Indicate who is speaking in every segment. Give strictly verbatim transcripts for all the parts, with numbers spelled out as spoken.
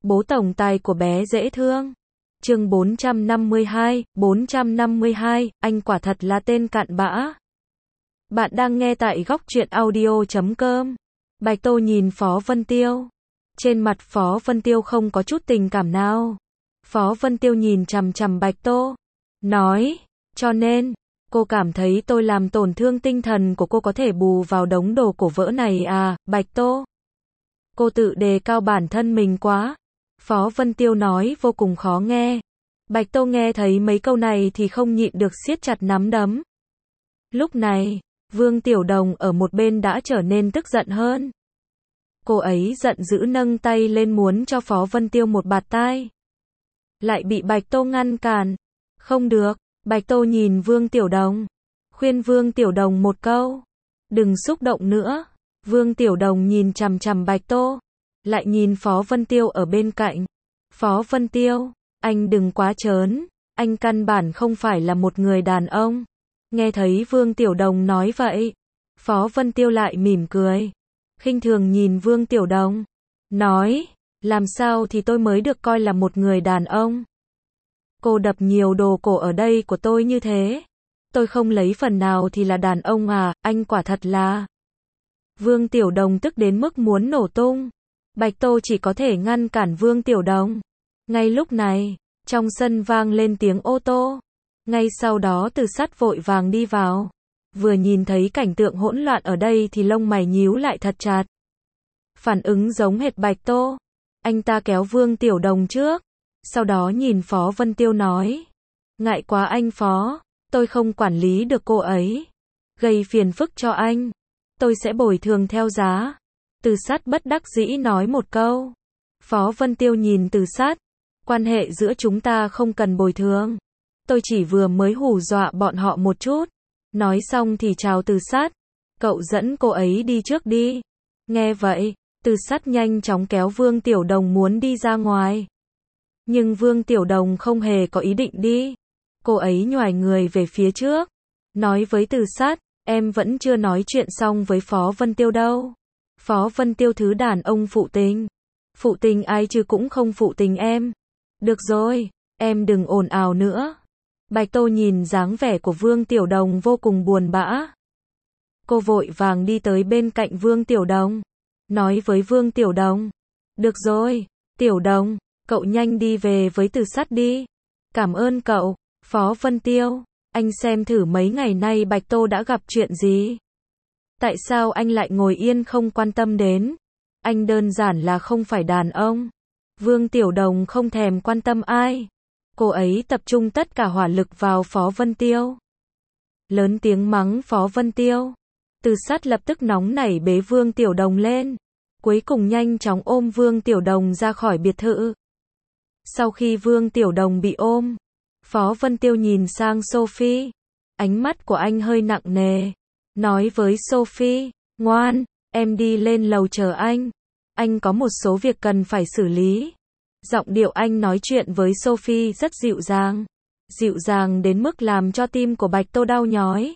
Speaker 1: Bố tổng tài của bé dễ thương. Chương bốn trăm năm mươi hai, bốn trăm năm mươi hai, anh quả thật là tên cặn bã. Bạn đang nghe tại góc truyện audio chấm com. Bạch Tô nhìn Phó Vân Tiêu. Trên mặt Phó Vân Tiêu không có chút tình cảm nào. Phó Vân Tiêu nhìn chằm chằm Bạch Tô. Nói, cho nên, cô cảm thấy tôi làm tổn thương tinh thần của cô có thể bù vào đống đồ cổ vỡ này à, Bạch Tô? Cô tự đề cao bản thân mình quá. Phó Vân Tiêu nói vô cùng khó nghe. Bạch Tô nghe thấy mấy câu này thì không nhịn được siết chặt nắm đấm. Lúc này, Vương Tiểu Đồng ở một bên đã trở nên tức giận hơn. Cô ấy giận dữ nâng tay lên muốn cho Phó Vân Tiêu một bạt tai. Lại bị Bạch Tô ngăn cản. Không được, Bạch Tô nhìn Vương Tiểu Đồng. Khuyên Vương Tiểu Đồng một câu. Đừng xúc động nữa. Vương Tiểu Đồng nhìn chằm chằm Bạch Tô. Lại nhìn Phó Vân Tiêu ở bên cạnh. Phó Vân Tiêu, anh đừng quá trớn. Anh căn bản không phải là một người đàn ông. Nghe thấy Vương Tiểu Đồng nói vậy. Phó Vân Tiêu lại mỉm cười. Khinh thường nhìn Vương Tiểu Đồng. Nói, làm sao thì tôi mới được coi là một người đàn ông. Cô đập nhiều đồ cổ ở đây của tôi như thế. Tôi không lấy phần nào thì là đàn ông à, anh quả thật là. Vương Tiểu Đồng tức đến mức muốn nổ tung. Bạch Tô chỉ có thể ngăn cản Vương Tiểu Đồng. Ngay lúc này, trong sân vang lên tiếng ô tô. Ngay sau đó Từ Sắt vội vàng đi vào. Vừa nhìn thấy cảnh tượng hỗn loạn ở đây thì lông mày nhíu lại thật chặt. Phản ứng giống hệt Bạch Tô. Anh ta kéo Vương Tiểu Đồng trước. Sau đó nhìn Phó Vân Tiêu nói. Ngại quá anh Phó, tôi không quản lý được cô ấy. Gây phiền phức cho anh. Tôi sẽ bồi thường theo giá. Từ Sắt bất đắc dĩ nói một câu. Phó Vân Tiêu nhìn Từ Sắt. Quan hệ giữa chúng ta không cần bồi thường. Tôi chỉ vừa mới hù dọa bọn họ một chút. Nói xong thì chào Từ Sắt. Cậu dẫn cô ấy đi trước đi. Nghe vậy, Từ Sắt nhanh chóng kéo Vương Tiểu Đồng muốn đi ra ngoài. Nhưng Vương Tiểu Đồng không hề có ý định đi. Cô ấy nhoài người về phía trước. Nói với Từ Sắt, em vẫn chưa nói chuyện xong với Phó Vân Tiêu đâu. Phó Vân Tiêu thứ đàn ông phụ tình. Phụ tình ai chứ cũng không phụ tình em. Được rồi, em đừng ồn ào nữa. Bạch Tô nhìn dáng vẻ của Vương Tiểu Đồng vô cùng buồn bã. Cô vội vàng đi tới bên cạnh Vương Tiểu Đồng. Nói với Vương Tiểu Đồng. Được rồi, Tiểu Đồng, cậu nhanh đi về với Từ Sắt đi. Cảm ơn cậu, Phó Vân Tiêu. Anh xem thử mấy ngày nay Bạch Tô đã gặp chuyện gì. Tại sao anh lại ngồi yên không quan tâm đến? Anh đơn giản là không phải đàn ông. Vương Tiểu Đồng không thèm quan tâm ai. Cô ấy tập trung tất cả hỏa lực vào Phó Vân Tiêu. Lớn tiếng mắng Phó Vân Tiêu. Từ Sắt lập tức nóng nảy bế Vương Tiểu Đồng lên. Cuối cùng nhanh chóng ôm Vương Tiểu Đồng ra khỏi biệt thự. Sau khi Vương Tiểu Đồng bị ôm, Phó Vân Tiêu nhìn sang Sophie. Ánh mắt của anh hơi nặng nề. Nói với Sophie, ngoan, em đi lên lầu chờ anh. Anh có một số việc cần phải xử lý. Giọng điệu anh nói chuyện với Sophie rất dịu dàng. Dịu dàng đến mức làm cho tim của Bạch Tô đau nhói.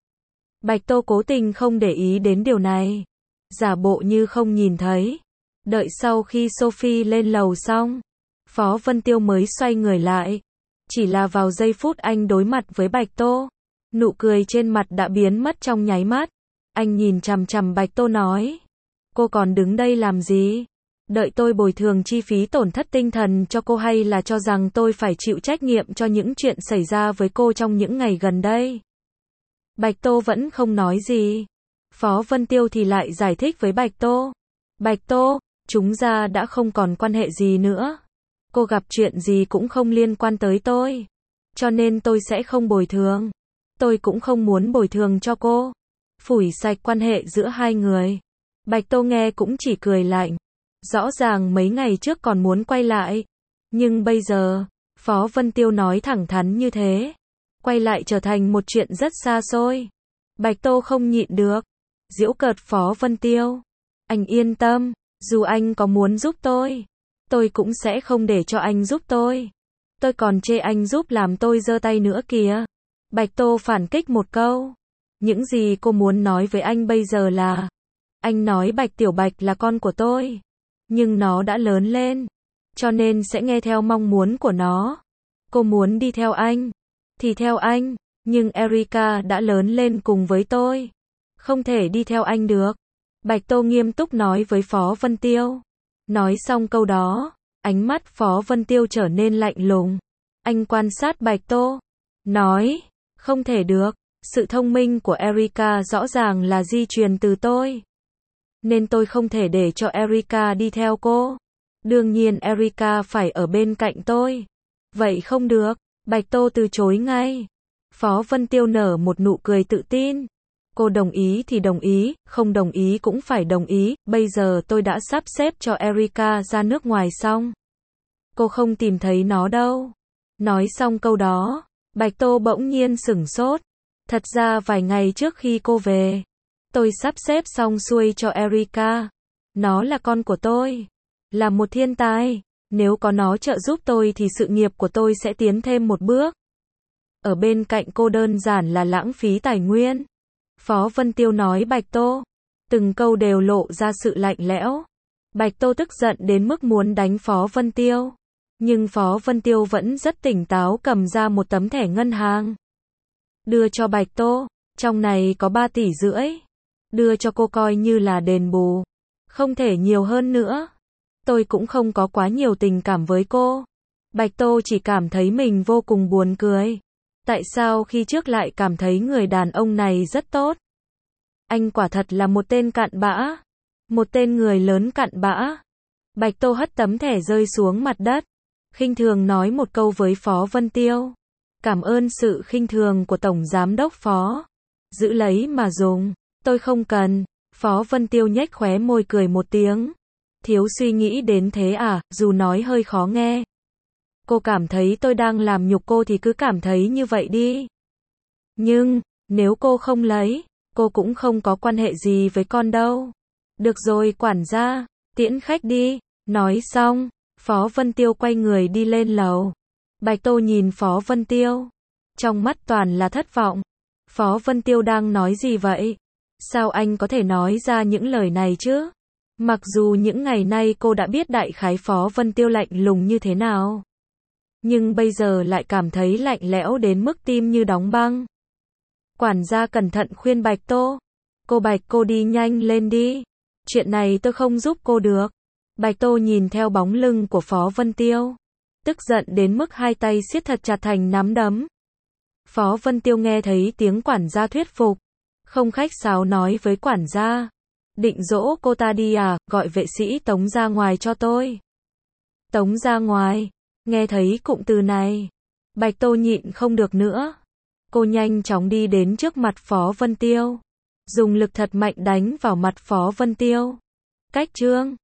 Speaker 1: Bạch Tô cố tình không để ý đến điều này. Giả bộ như không nhìn thấy. Đợi sau khi Sophie lên lầu xong, Phó Vân Tiêu mới xoay người lại. Chỉ là vào giây phút anh đối mặt với Bạch Tô, nụ cười trên mặt đã biến mất trong nháy mắt. Anh nhìn chằm chằm Bạch Tô nói. Cô còn đứng đây làm gì? Đợi tôi bồi thường chi phí tổn thất tinh thần cho cô hay là cho rằng tôi phải chịu trách nhiệm cho những chuyện xảy ra với cô trong những ngày gần đây? Bạch Tô vẫn không nói gì. Phó Vân Tiêu thì lại giải thích với Bạch Tô. Bạch Tô, chúng ta đã không còn quan hệ gì nữa. Cô gặp chuyện gì cũng không liên quan tới tôi. Cho nên tôi sẽ không bồi thường. Tôi cũng không muốn bồi thường cho cô. Phủi sạch quan hệ giữa hai người. Bạch Tô nghe cũng chỉ cười lạnh. Rõ ràng mấy ngày trước còn muốn quay lại. Nhưng bây giờ, Phó Vân Tiêu nói thẳng thắn như thế. Quay lại trở thành một chuyện rất xa xôi. Bạch Tô không nhịn được. Giễu cợt Phó Vân Tiêu. Anh yên tâm, dù anh có muốn giúp tôi, tôi cũng sẽ không để cho anh giúp tôi. Tôi còn chê anh giúp làm tôi giơ tay nữa kìa. Bạch Tô phản kích một câu. Những gì cô muốn nói với anh bây giờ là, anh nói Bạch Tiểu Bạch là con của tôi, nhưng nó đã lớn lên. cho nên sẽ nghe theo mong muốn của nó. Cô muốn đi theo anh, thì theo anh, nhưng Erika đã lớn lên cùng với tôi. Không thể đi theo anh được. Bạch Tô nghiêm túc nói với Phó Vân Tiêu. Nói xong câu đó, ánh mắt Phó Vân Tiêu trở nên lạnh lùng. Anh quan sát Bạch Tô, nói, không thể được, sự thông minh của Erika rõ ràng là di truyền từ tôi. Nên tôi không thể để cho Erika đi theo cô. Đương nhiên Erika phải ở bên cạnh tôi. Vậy không được, Bạch Tô từ chối ngay. Phó Vân Tiêu nở một nụ cười tự tin. Cô đồng ý thì đồng ý, không đồng ý cũng phải đồng ý, bây giờ tôi đã sắp xếp cho Erika ra nước ngoài xong. Cô không tìm thấy nó đâu. Nói xong câu đó, Bạch Tô bỗng nhiên sửng sốt. Thật ra vài ngày trước khi cô về, tôi sắp xếp xong xuôi cho Erika. Nó là con của tôi, là một thiên tài. Nếu có nó trợ giúp tôi thì sự nghiệp của tôi sẽ tiến thêm một bước. Ở bên cạnh cô đơn giản là lãng phí tài nguyên. Phó Vân Tiêu nói Bạch Tô. Từng câu đều lộ ra sự lạnh lẽo. Bạch Tô tức giận đến mức muốn đánh Phó Vân Tiêu. Nhưng Phó Vân Tiêu vẫn rất tỉnh táo cầm ra một tấm thẻ ngân hàng. Đưa cho Bạch Tô. Trong này có ba tỷ rưỡi. Đưa cho cô coi như là đền bù. Không thể nhiều hơn nữa. Tôi cũng không có quá nhiều tình cảm với cô. Bạch Tô chỉ cảm thấy mình vô cùng buồn cười. Tại sao khi trước lại cảm thấy người đàn ông này rất tốt? Anh quả thật là một tên cặn bã. Một tên người lớn cặn bã. Bạch Tô hất tấm thẻ rơi xuống mặt đất. Khinh thường nói một câu với Phó Vân Tiêu. Cảm ơn sự khinh thường của Tổng Giám đốc Phó. Giữ lấy mà dùng. Tôi không cần. Phó Vân Tiêu nhếch khóe môi cười một tiếng. Thiếu suy nghĩ đến thế à, dù nói hơi khó nghe. Cô cảm thấy tôi đang làm nhục cô thì cứ cảm thấy như vậy đi. Nhưng, nếu cô không lấy, cô cũng không có quan hệ gì với con đâu. Được rồi quản gia, tiễn khách đi. Nói xong, Phó Vân Tiêu quay người đi lên lầu. Bạch Tô nhìn Phó Vân Tiêu. Trong mắt toàn là thất vọng. Phó Vân Tiêu đang nói gì vậy? Sao anh có thể nói ra những lời này chứ? Mặc dù những ngày nay cô đã biết đại khái Phó Vân Tiêu lạnh lùng như thế nào. Nhưng bây giờ lại cảm thấy lạnh lẽo đến mức tim như đóng băng. Quản gia cẩn thận khuyên Bạch Tô. Cô Bạch cô đi nhanh lên đi. Chuyện này tôi không giúp cô được. Bạch Tô nhìn theo bóng lưng của Phó Vân Tiêu. Tức giận đến mức hai tay siết thật chặt thành nắm đấm. Phó Vân Tiêu nghe thấy tiếng quản gia thuyết phục. Không khách sáo nói với quản gia. Định dỗ cô ta đi à, gọi vệ sĩ tống ra ngoài cho tôi. Tống ra ngoài. Nghe thấy cụm từ này. Bạch Tô nhịn không được nữa. Cô nhanh chóng đi đến trước mặt Phó Vân Tiêu. Dùng lực thật mạnh đánh vào mặt Phó Vân Tiêu. Cách chương